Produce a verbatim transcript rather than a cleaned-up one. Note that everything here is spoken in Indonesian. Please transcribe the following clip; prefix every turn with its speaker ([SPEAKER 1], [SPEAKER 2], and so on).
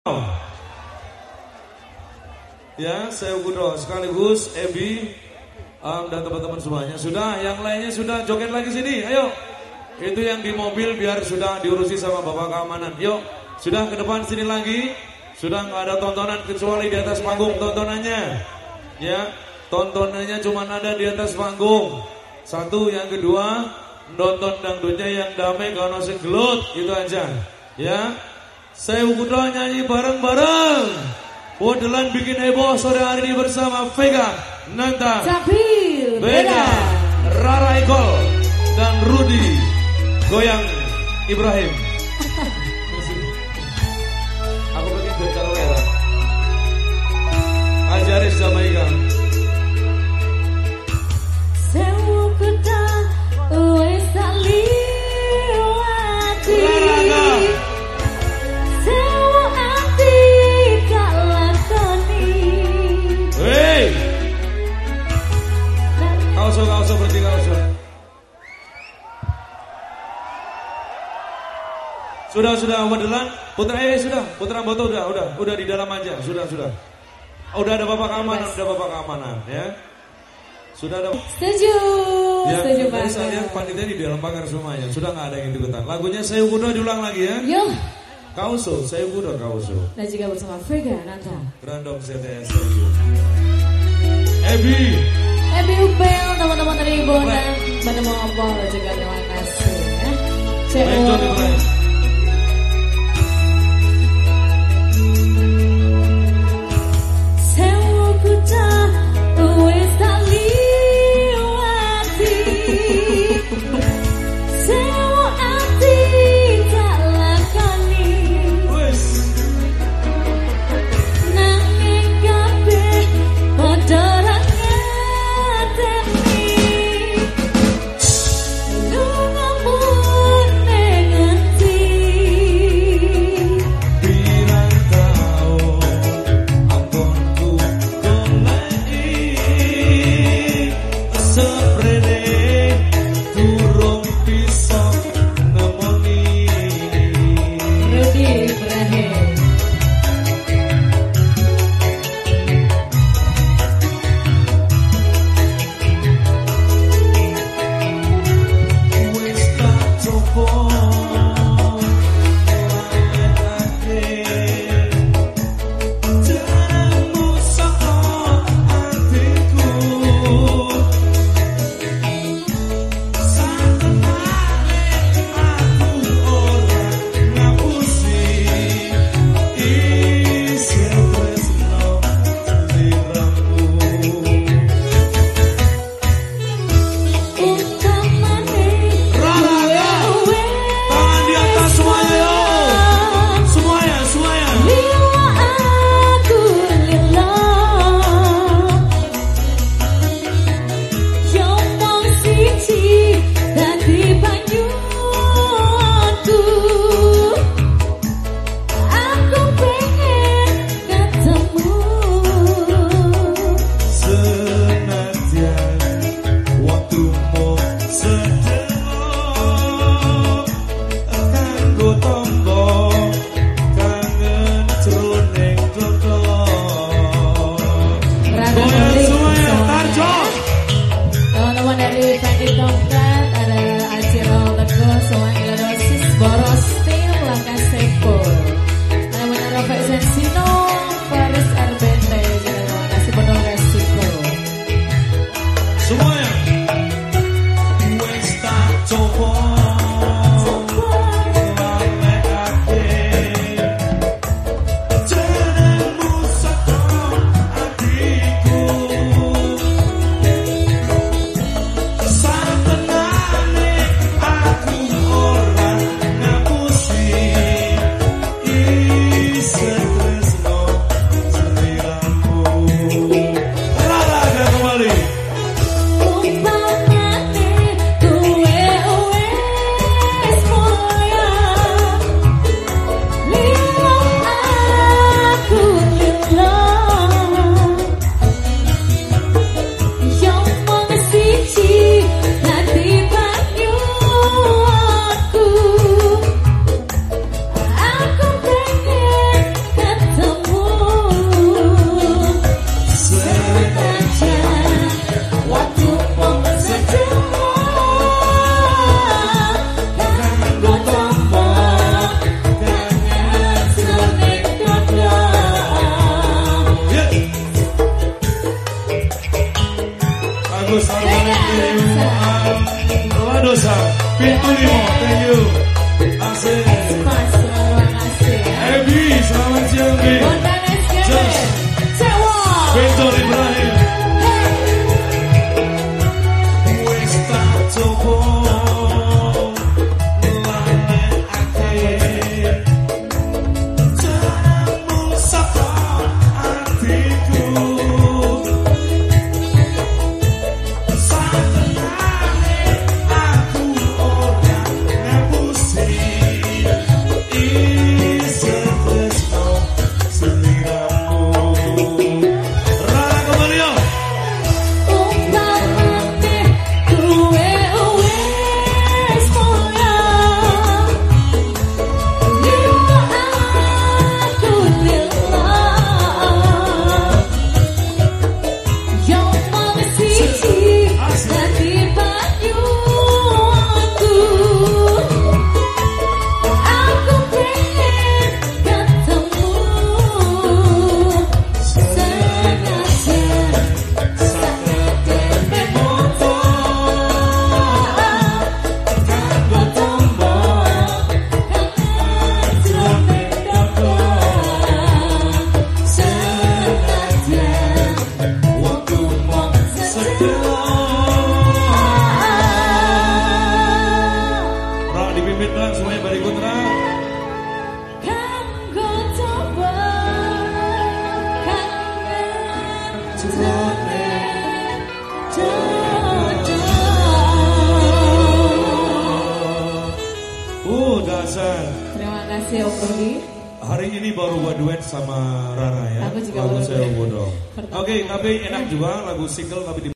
[SPEAKER 1] Ya, saya Ugudro sekaligus Ebi um, dan teman-teman semuanya. Sudah, yang lainnya sudah joget lagi sini. Ayo. Itu yang di mobil biar sudah diurusi sama Bapak keamanan. Yuk, sudah ke depan sini lagi. Sudah nggak ada tontonan kecuali di atas panggung tontonannya. Ya, tontonannya cuma ada di atas panggung. Satu, yang kedua, nonton dangdutnya yang damai kalau sing gelut, itu aja. Ya. Saya Ugudro nyanyi bareng-bareng. Modelan bikin heboh sore hari ini bersama Vega, Nanta,
[SPEAKER 2] Sapir,
[SPEAKER 1] Beda, Rara Ecol, dan Rudy Goyang Ibrahim. Aku pengen duit kalau era Ajaris sama Ikan.
[SPEAKER 2] Sewu kuda wes tak liwati. Sewu ati gak lakoni.
[SPEAKER 1] Hei, kauso kauso berarti kauso. Sudah sudah modelan putra eh sudah putra Boto udah udah udah di dalam aja sudah sudah. Oh, udah ada bapak keamanan udah bapak keamanan ya. Sudah ada.
[SPEAKER 2] Setuju.
[SPEAKER 1] Ya,
[SPEAKER 2] Setuju
[SPEAKER 1] tadi
[SPEAKER 2] banget.
[SPEAKER 1] saya lihat panitia di dalam pagar semuanya. Sudah nggak ada yang ikutan. Lagunya Saya Ugudro diulang lagi ya.
[SPEAKER 2] Yuk.
[SPEAKER 1] Kauso, Saya Ugudro Kauso.
[SPEAKER 2] Dan juga bersama Vega, Nanta,
[SPEAKER 1] Grandong C T S. Ebi.
[SPEAKER 2] Ebi Upel, teman-teman dari Bondan, pada mau apa juga terima kasih ya.
[SPEAKER 1] Menjon Ibrahim.
[SPEAKER 2] Sewu kuda wes tak liwati. Sewu ati gak lakoni. Nanging kabeh padha ra ngerteni. Lu ngambun ngerti.
[SPEAKER 1] Pirang taun ampunku goleki seprene durung bisa nemoni.
[SPEAKER 2] Rudy Ibrahim.
[SPEAKER 1] Wis tak coba lalekake jaramu saka atiku. Satenane aku ora ngapusi isi tresno sliramu.
[SPEAKER 2] Utamane
[SPEAKER 1] Rara,
[SPEAKER 2] kowe
[SPEAKER 1] tangan di atas semuanya yo. Semuanya, semuanya.
[SPEAKER 2] liwa aku lila. Yo mong siji dadi banyuanku. Aku pengen ketemu.
[SPEAKER 1] Senadyan waktumu sedelo kanggo tombo kangen jroning dodo. Goyang semuanya, Tarjo.
[SPEAKER 2] Teman-teman dari Pandit Tongkat, ada Aciro Teguh, semua Ilodosis, Boros Tim, Langkah Sepul. Ada benar Rafael Sensino, Faris R B T, terima kasih penuh resiko.
[SPEAKER 1] Semuanya. Wes tak coba lalekake Uh, dasar.
[SPEAKER 2] Terima kasih Om Rudi.
[SPEAKER 1] Hari ini baru buat duet sama Rara ya.
[SPEAKER 2] Aku juga
[SPEAKER 1] lagu
[SPEAKER 2] baru
[SPEAKER 1] saya
[SPEAKER 2] duet.
[SPEAKER 1] bodoh. Oke, okay, tapi enak juga lagu single tapi di